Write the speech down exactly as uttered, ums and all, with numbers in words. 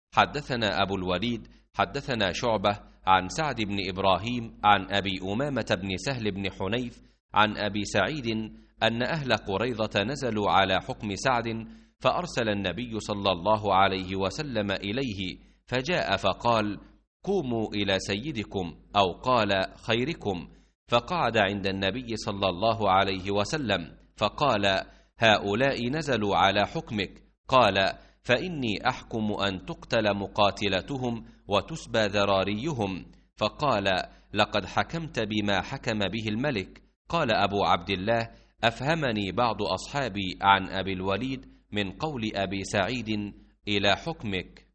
حدثنا أبو الوليد حدثنا شعبة عن سعد بن إبراهيم عن أبي أمامة بن سهل بن حنيف عن أبي سعيد أن أهل قريظة نزلوا على حكم سعد، فأرسل النبي صلى الله عليه وسلم إليه، فجاء فقال: قوموا إلى سيدكم، أو قال خيركم، فقعد عند النبي صلى الله عليه وسلم، فقال: هؤلاء نزلوا على حكمك. قال: فإني أحكم أن تقتل مقاتلتهم وتسبى ذراريهم. فقال: لقد حكمت بما حكم به الملك. قال أبو عبد الله: أفهمني بعض أصحابي عن أبي الوليد من قول أبي سعيد إلى حكمك.